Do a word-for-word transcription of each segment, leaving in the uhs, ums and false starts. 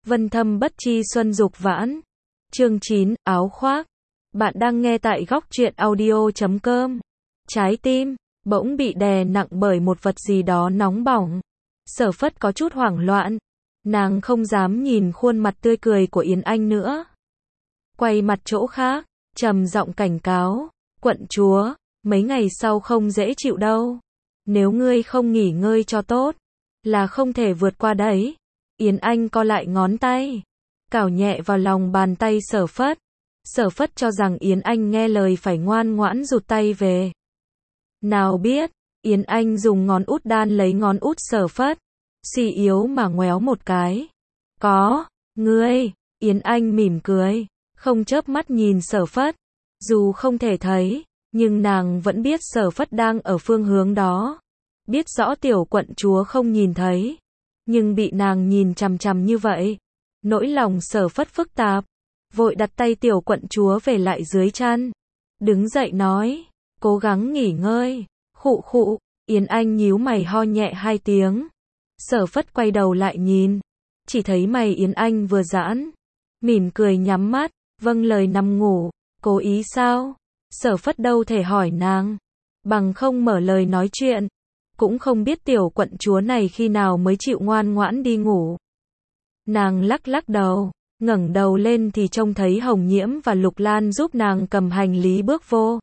Vân thâm bất chi xuân dục vãn. Chương chín, áo khoác. Bạn đang nghe tại góc truyện audio chấm com. Trái tim bỗng bị đè nặng bởi một vật gì đó nóng bỏng. Sở Phất có chút hoảng loạn. Nàng không dám nhìn khuôn mặt tươi cười của Yến Anh nữa. Quay mặt chỗ khác, trầm giọng cảnh cáo, quận chúa, mấy ngày sau không dễ chịu đâu. Nếu ngươi không nghỉ ngơi cho tốt, là không thể vượt qua đấy. Yến Anh co lại ngón tay, cào nhẹ vào lòng bàn tay Sở Phất. Sở Phất cho rằng Yến Anh nghe lời phải ngoan ngoãn rụt tay về. Nào biết, Yến Anh dùng ngón út đan lấy ngón út Sở Phất, suy yếu mà ngoéo một cái. Có, ngươi, Yến Anh mỉm cười, không chớp mắt nhìn Sở Phất. Dù không thể thấy, nhưng nàng vẫn biết Sở Phất đang ở phương hướng đó. Biết rõ tiểu quận chúa không nhìn thấy, nhưng bị nàng nhìn chằm chằm như vậy, nỗi lòng Sở Phất phức tạp, vội đặt tay tiểu quận chúa về lại dưới chăn, đứng dậy nói, cố gắng nghỉ ngơi. Khụ khụ, Yến Anh nhíu mày ho nhẹ hai tiếng. Sở Phất quay đầu lại nhìn, chỉ thấy mày Yến Anh vừa giãn, mỉm cười nhắm mắt, vâng lời nằm ngủ. Cố ý sao? Sở Phất đâu thể hỏi nàng, bằng không mở lời nói chuyện. Cũng không biết tiểu quận chúa này khi nào mới chịu ngoan ngoãn đi ngủ. Nàng lắc lắc đầu, ngẩng đầu lên thì trông thấy Hồng Nhiễm và Lục Lan giúp nàng cầm hành lý bước vô.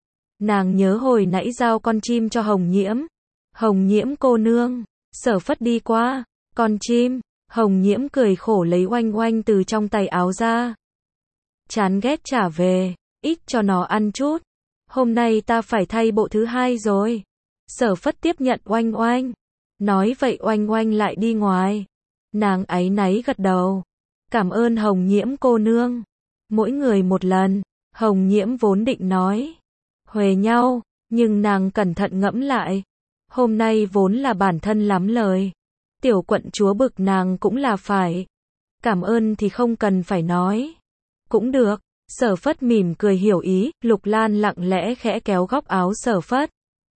Nàng nhớ hồi nãy giao con chim cho Hồng Nhiễm. Hồng Nhiễm cô nương. Sở Phất đi qua, con chim. Hồng Nhiễm cười khổ lấy oanh oanh từ trong tay áo ra. Chán ghét trả về, ít cho nó ăn chút. Hôm nay ta phải thay bộ thứ hai rồi. Sở Phất tiếp nhận oanh oanh. Nói vậy oanh oanh lại đi ngoài. Nàng áy náy gật đầu. Cảm ơn Hồng Nhiễm cô nương. Mỗi người một lần. Hồng Nhiễm vốn định nói huề nhau, nhưng nàng cẩn thận ngẫm lại. Hôm nay vốn là bản thân lắm lời. Tiểu quận chúa bực nàng cũng là phải. Cảm ơn thì không cần phải nói. Cũng được. Sở Phất mỉm cười hiểu ý. Lục Lan lặng lẽ khẽ kéo góc áo Sở Phất,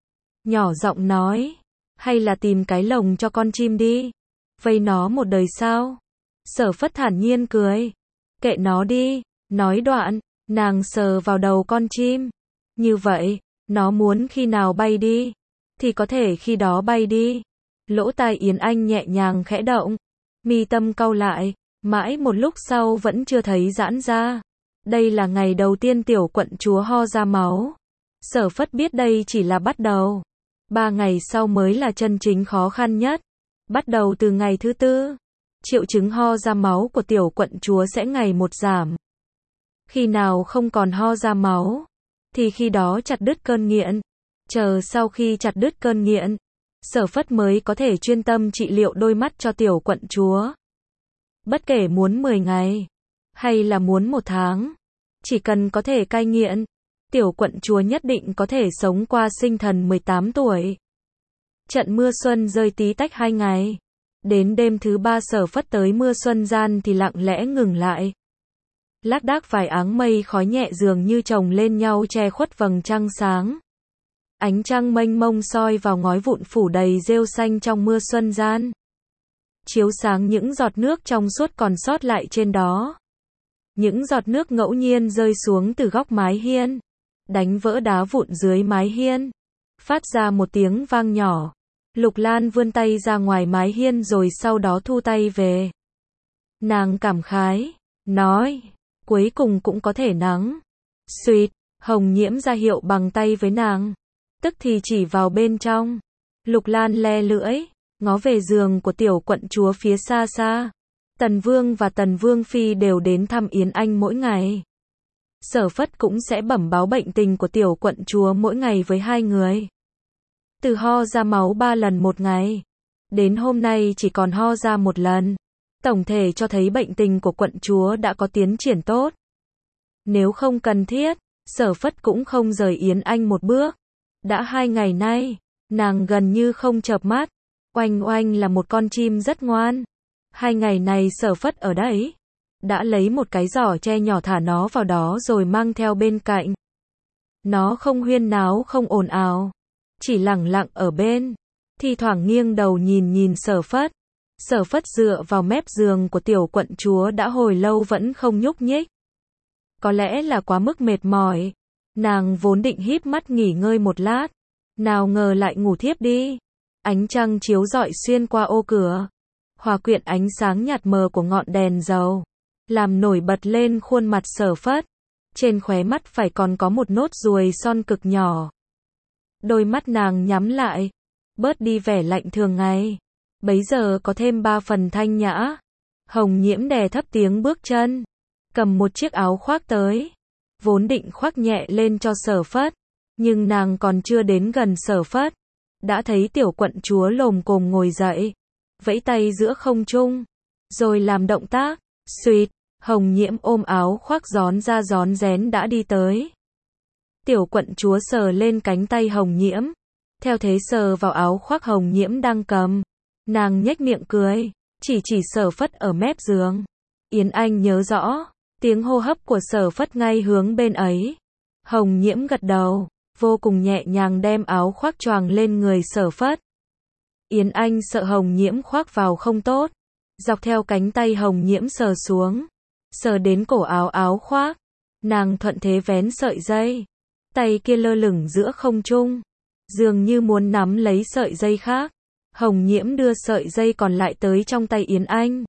nhỏ giọng nói, hay là tìm cái lồng cho con chim đi. Vây nó một đời sao? Sở Phất thản nhiên cười. Kệ nó đi. Nói đoạn, nàng sờ vào đầu con chim. Như vậy, nó muốn khi nào bay đi, thì có thể khi đó bay đi. Lỗ tai Yến Anh nhẹ nhàng khẽ động. Mi tâm cau lại. Mãi một lúc sau vẫn chưa thấy giãn ra. Đây là ngày đầu tiên tiểu quận chúa ho ra máu. Sở Phất biết đây chỉ là bắt đầu. Ba ngày sau mới là chân chính khó khăn nhất. Bắt đầu từ ngày thứ tư, triệu chứng ho ra máu của tiểu quận chúa sẽ ngày một giảm. Khi nào không còn ho ra máu, thì khi đó chặt đứt cơn nghiện. Chờ sau khi chặt đứt cơn nghiện, Sở Phất mới có thể chuyên tâm trị liệu đôi mắt cho tiểu quận chúa. Bất kể muốn mười ngày, hay là muốn một tháng, chỉ cần có thể cai nghiện, tiểu quận chúa nhất định có thể sống qua sinh thần mười tám tuổi. Trận mưa xuân rơi tí tách hai ngày. Đến đêm thứ ba Sở Phất tới mưa xuân gian thì lặng lẽ ngừng lại. Lác đác vài áng mây khói nhẹ dường như chồng lên nhau che khuất vầng trăng sáng. Ánh trăng mênh mông soi vào ngói vụn phủ đầy rêu xanh trong mưa xuân gian, chiếu sáng những giọt nước trong suốt còn sót lại trên đó. Những giọt nước ngẫu nhiên rơi xuống từ góc mái hiên, đánh vỡ đá vụn dưới mái hiên, phát ra một tiếng vang nhỏ. Lục Lan vươn tay ra ngoài mái hiên rồi sau đó thu tay về. Nàng cảm khái, nói, cuối cùng cũng có thể nắng. Xuyệt, Hồng Nhiễm ra hiệu bằng tay với nàng, tức thì chỉ vào bên trong. Lục Lan le lưỡi, ngó về giường của tiểu quận chúa phía xa xa. Tần Vương và Tần Vương Phi đều đến thăm Yến Anh mỗi ngày. Sở Phất cũng sẽ bẩm báo bệnh tình của tiểu quận chúa mỗi ngày với hai người. Từ ho ra máu ba lần một ngày, đến hôm nay chỉ còn ho ra một lần. Tổng thể cho thấy bệnh tình của quận chúa đã có tiến triển tốt. Nếu không cần thiết, Sở Phất cũng không rời Yến Anh một bước. Đã hai ngày nay, nàng gần như không chợp mắt. Oanh oanh là một con chim rất ngoan. Hai ngày này Sở Phất ở đấy, đã lấy một cái giỏ tre nhỏ thả nó vào đó rồi mang theo bên cạnh. Nó không huyên náo không ồn ào, chỉ lẳng lặng ở bên, thi thoảng nghiêng đầu nhìn nhìn Sở Phất. Sở Phất dựa vào mép giường của tiểu quận chúa đã hồi lâu vẫn không nhúc nhích. Có lẽ là quá mức mệt mỏi. Nàng vốn định híp mắt nghỉ ngơi một lát. Nào ngờ lại ngủ thiếp đi. Ánh trăng chiếu rọi xuyên qua ô cửa. Hòa quyện ánh sáng nhạt mờ của ngọn đèn dầu. Làm nổi bật lên khuôn mặt Sở Phất. Trên khóe mắt phải còn có một nốt ruồi son cực nhỏ. Đôi mắt nàng nhắm lại. Bớt đi vẻ lạnh thường ngày. Bấy giờ có thêm ba phần thanh nhã. Hồng Nhiễm đè thấp tiếng bước chân. Cầm một chiếc áo khoác tới. Vốn định khoác nhẹ lên cho Sở Phất. Nhưng nàng còn chưa đến gần Sở Phất. Đã thấy tiểu quận chúa lồm cồm ngồi dậy. Vẫy tay giữa không trung. Rồi làm động tác. Suýt. Hồng Nhiễm ôm áo khoác gión ra gión rén đã đi tới. Tiểu quận chúa sờ lên cánh tay Hồng Nhiễm. Theo thế sờ vào áo khoác Hồng Nhiễm đang cầm. Nàng nhếch miệng cười. Chỉ chỉ Sở Phất ở mép giường. Yến Anh nhớ rõ. Tiếng hô hấp của Sở Phất ngay hướng bên ấy. Hồng Nhiễm gật đầu. Vô cùng nhẹ nhàng đem áo khoác choàng lên người Sở Phất. Yến Anh sợ Hồng Nhiễm khoác vào không tốt. Dọc theo cánh tay Hồng Nhiễm sờ xuống. Sờ đến cổ áo áo khoác. Nàng thuận thế vén sợi dây. Tay kia lơ lửng giữa không trung. Dường như muốn nắm lấy sợi dây khác. Hồng Nhiễm đưa sợi dây còn lại tới trong tay Yến Anh.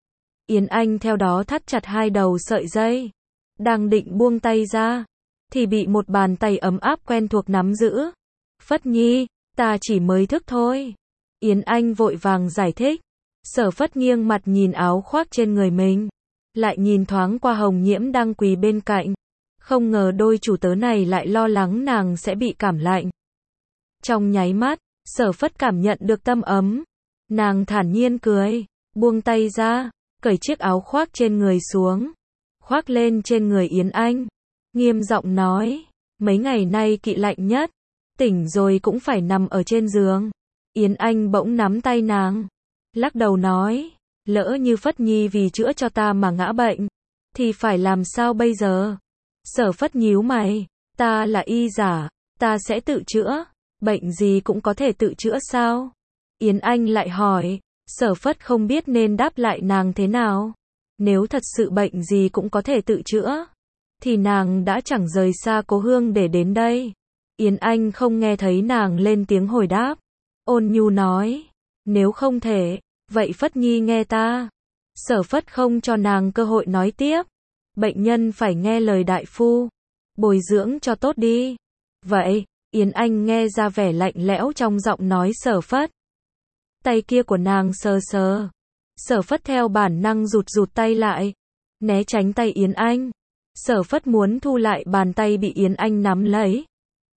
Yến Anh theo đó thắt chặt hai đầu sợi dây. Đang định buông tay ra. Thì bị một bàn tay ấm áp quen thuộc nắm giữ. Phất Nhi, ta chỉ mới thức thôi. Yến Anh vội vàng giải thích. Sở Phất nghiêng mặt nhìn áo khoác trên người mình. Lại nhìn thoáng qua Hồng Nhiễm đang quỳ bên cạnh. Không ngờ đôi chủ tớ này lại lo lắng nàng sẽ bị cảm lạnh. Trong nháy mắt, Sở Phất cảm nhận được tâm ấm. Nàng thản nhiên cười. Buông tay ra. Cởi chiếc áo khoác trên người xuống. Khoác lên trên người Yến Anh. Nghiêm giọng nói. Mấy ngày nay kỵ lạnh nhất. Tỉnh rồi cũng phải nằm ở trên giường. Yến Anh bỗng nắm tay nàng. Lắc đầu nói. Lỡ như Phất Nhi vì chữa cho ta mà ngã bệnh. Thì phải làm sao bây giờ? Sở Phất nhíu mày. Ta là y giả. Ta sẽ tự chữa. Bệnh gì cũng có thể tự chữa sao? Yến Anh lại hỏi. Sở Phất không biết nên đáp lại nàng thế nào. Nếu thật sự bệnh gì cũng có thể tự chữa. Thì nàng đã chẳng rời xa cố hương để đến đây. Yến Anh không nghe thấy nàng lên tiếng hồi đáp. Ôn nhu nói. Nếu không thể, vậy Phất Nhi nghe ta. Sở Phất không cho nàng cơ hội nói tiếp. Bệnh nhân phải nghe lời đại phu. Bồi dưỡng cho tốt đi. Vậy, Yến Anh nghe ra vẻ lạnh lẽo trong giọng nói Sở Phất. Tay kia của nàng sờ sờ. Sở Phất theo bản năng rụt rụt tay lại. Né tránh tay Yến Anh. Sở Phất muốn thu lại bàn tay bị Yến Anh nắm lấy.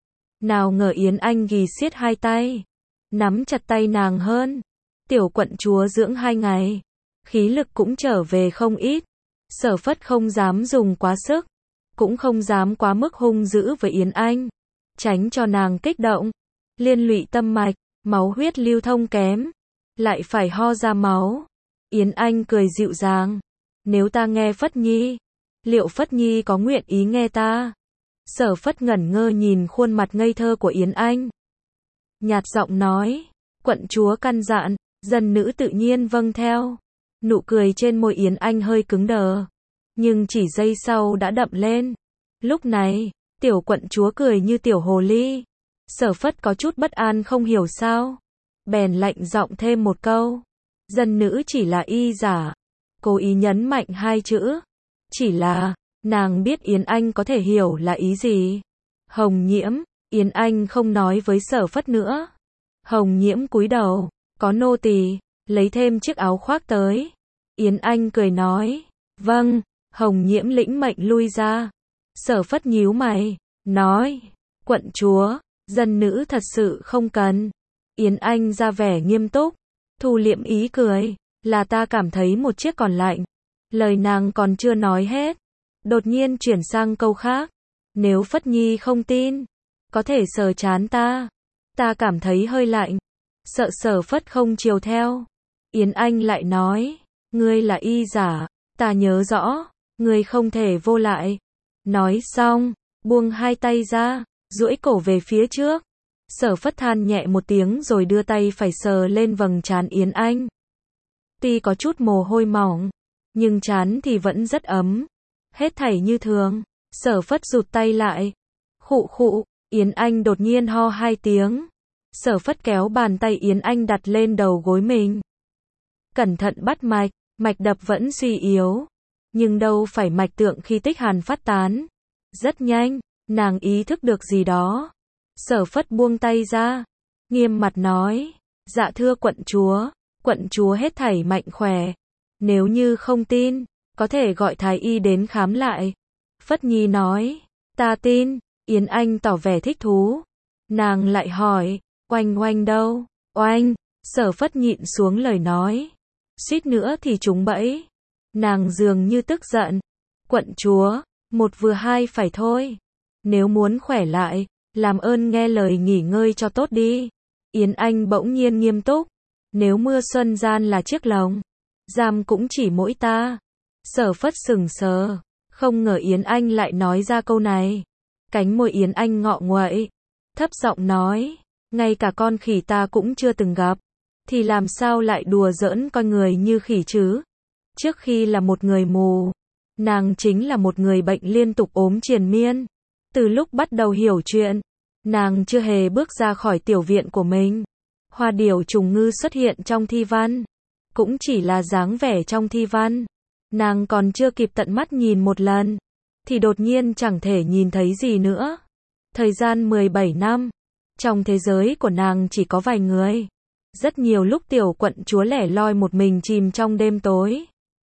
Nào ngờ Yến Anh ghì siết hai tay. Nắm chặt tay nàng hơn. Tiểu quận chúa dưỡng hai ngày. Khí lực cũng trở về không ít. Sở Phất không dám dùng quá sức. Cũng không dám quá mức hung dữ với Yến Anh. Tránh cho nàng kích động. Liên lụy tâm mạch. Máu huyết lưu thông kém. Lại phải ho ra máu. Yến Anh cười dịu dàng. Nếu ta nghe Phất Nhi. Liệu Phất Nhi có nguyện ý nghe ta? Sở Phất ngẩn ngơ nhìn khuôn mặt ngây thơ của Yến Anh. Nhạt giọng nói. Quận chúa căn dặn. Dân nữ tự nhiên vâng theo. Nụ cười trên môi Yến Anh hơi cứng đờ. Nhưng chỉ giây sau đã đậm lên. Lúc này, tiểu quận chúa cười như tiểu hồ ly. Sở Phất có chút bất an không hiểu sao. Bèn lạnh giọng thêm một câu. Dân nữ chỉ là y giả. Cố ý nhấn mạnh hai chữ. Chỉ là, nàng biết Yến Anh có thể hiểu là ý gì. Hồng Nhiễm, Yến Anh không nói với Sở Phất nữa. Hồng Nhiễm cúi đầu, có nô tỳ, lấy thêm chiếc áo khoác tới. Yến Anh cười nói, vâng. Hồng Nhiễm lĩnh mệnh lui ra. Sở Phất nhíu mày, nói, quận chúa, dân nữ thật sự không cần. Yến Anh ra vẻ nghiêm túc, thu liệm ý cười, là ta cảm thấy một chiếc còn lạnh. Lời nàng còn chưa nói hết, đột nhiên chuyển sang câu khác. Nếu Phất Nhi không tin, có thể sờ trán ta. Ta cảm thấy hơi lạnh. Sợ Sở Phất không chiều theo. Yến Anh lại nói, ngươi là y giả, ta nhớ rõ, ngươi không thể vô lại. Nói xong, buông hai tay ra, duỗi cổ về phía trước. Sở Phất than nhẹ một tiếng rồi đưa tay phải sờ lên vầng trán Yến Anh. Tuy có chút mồ hôi mỏng, nhưng trán thì vẫn rất ấm. Hết thảy như thường. Sở Phất rụt tay lại. Khụ khụ, Yến Anh đột nhiên ho hai tiếng. Sở Phất kéo bàn tay Yến Anh đặt lên đầu gối mình. Cẩn thận bắt mạch, mạch đập vẫn suy yếu. Nhưng đâu phải mạch tượng khi tích hàn phát tán. Rất nhanh, nàng ý thức được gì đó. Sở Phất buông tay ra. Nghiêm mặt nói. Dạ thưa quận chúa. Quận chúa hết thảy mạnh khỏe. Nếu như không tin, có thể gọi thái y đến khám lại. Phất Nhi nói. Ta tin. Yến Anh tỏ vẻ thích thú. Nàng lại hỏi. Oanh oanh đâu? Oanh. Sở Phất nhịn xuống lời nói. Suýt nữa thì trúng bẫy. Nàng dường như tức giận. Quận chúa, một vừa hai phải thôi. Nếu muốn khỏe lại, làm ơn nghe lời nghỉ ngơi cho tốt đi. Yến Anh bỗng nhiên nghiêm túc. Nếu mưa xuân gian là chiếc lồng, giam cũng chỉ mỗi ta. Sở Phất sững sờ, không ngờ Yến Anh lại nói ra câu này. Cánh môi Yến Anh ngọ nguậy, thấp giọng nói, ngay cả con khỉ ta cũng chưa từng gặp, thì làm sao lại đùa giỡn con người như khỉ chứ? Trước khi là một người mù, nàng chính là một người bệnh liên tục ốm triền miên. Từ lúc bắt đầu hiểu chuyện, nàng chưa hề bước ra khỏi tiểu viện của mình. Hoa điểu trùng ngư xuất hiện trong thi văn, cũng chỉ là dáng vẻ trong thi văn. Nàng còn chưa kịp tận mắt nhìn một lần, thì đột nhiên chẳng thể nhìn thấy gì nữa. Thời gian mười bảy năm, trong thế giới của nàng chỉ có vài người. Rất nhiều lúc tiểu quận chúa lẻ loi một mình chìm trong đêm tối.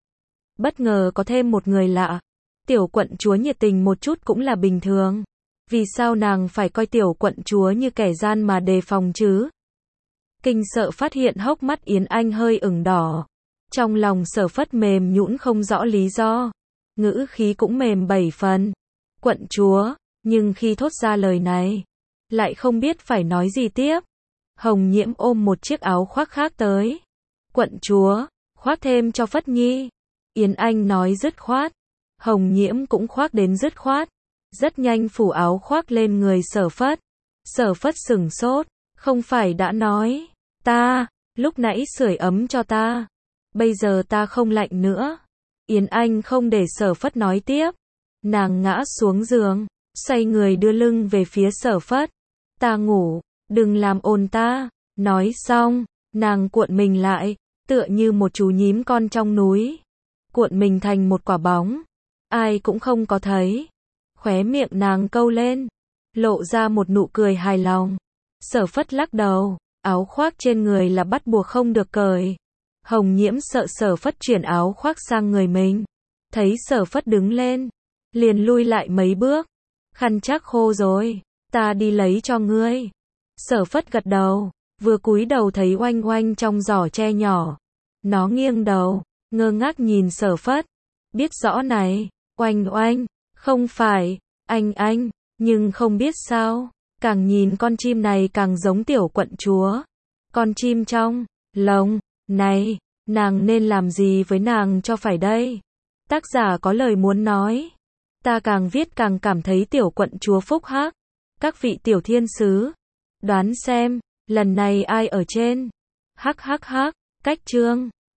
Bất ngờ có thêm một người lạ. Tiểu quận chúa nhiệt tình một chút cũng là bình thường. Vì sao nàng phải coi tiểu quận chúa như kẻ gian mà đề phòng chứ? Kinh sợ phát hiện hốc mắt Yến Anh hơi ửng đỏ. Trong lòng Sở Phất mềm nhũn không rõ lý do. Ngữ khí cũng mềm bảy phần. Quận chúa, nhưng khi thốt ra lời này, lại không biết phải nói gì tiếp. Hồng Nhiễm ôm một chiếc áo khoác khác tới. Quận chúa, khoác thêm cho Phất Nhi. Yến Anh nói dứt khoát. Hồng Nhiễm cũng khoác đến dứt khoát. Rất nhanh phủ áo khoác lên người Sở Phất. Sở Phất sững sốt, không phải đã nói, ta, lúc nãy sưởi ấm cho ta. Bây giờ ta không lạnh nữa. Yến Anh không để Sở Phất nói tiếp. Nàng ngã xuống giường, xoay người đưa lưng về phía Sở Phất. Ta ngủ, đừng làm ồn ta. Nói xong, nàng cuộn mình lại, tựa như một chú nhím con trong núi. Cuộn mình thành một quả bóng. Ai cũng không có thấy. Khóe miệng nàng câu lên, lộ ra một nụ cười hài lòng. Sở Phất lắc đầu, áo khoác trên người là bắt buộc không được cởi. Hồng Nhiễm sợ Sở Phất chuyển áo khoác sang người mình. Thấy Sở Phất đứng lên, liền lui lại mấy bước. Khăn chắc khô rồi, ta đi lấy cho ngươi. Sở Phất gật đầu, vừa cúi đầu thấy Oanh Oanh trong giỏ tre nhỏ. Nó nghiêng đầu, ngơ ngác nhìn Sở Phất. Biết rõ này, Oanh Oanh, không phải, anh anh, nhưng không biết sao, càng nhìn con chim này càng giống tiểu quận chúa. Con chim trong lồng này, nàng nên làm gì với nàng cho phải đây? Tác giả có lời muốn nói. Ta càng viết càng cảm thấy tiểu quận chúa phúc hắc. Các vị tiểu thiên sứ, đoán xem, lần này ai ở trên? Hắc hắc hắc, cách chương.